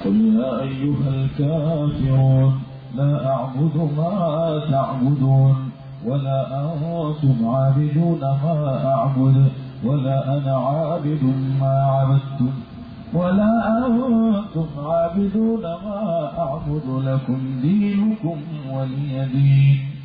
قل يا أيها الكافرون لا أعبد ما تعبدون ولا أنتم عابدون ما أعبد ولا أنا عابد ما عبدتم ولا أنتم عابدون ما أعبد لكم دينكم ولي دين.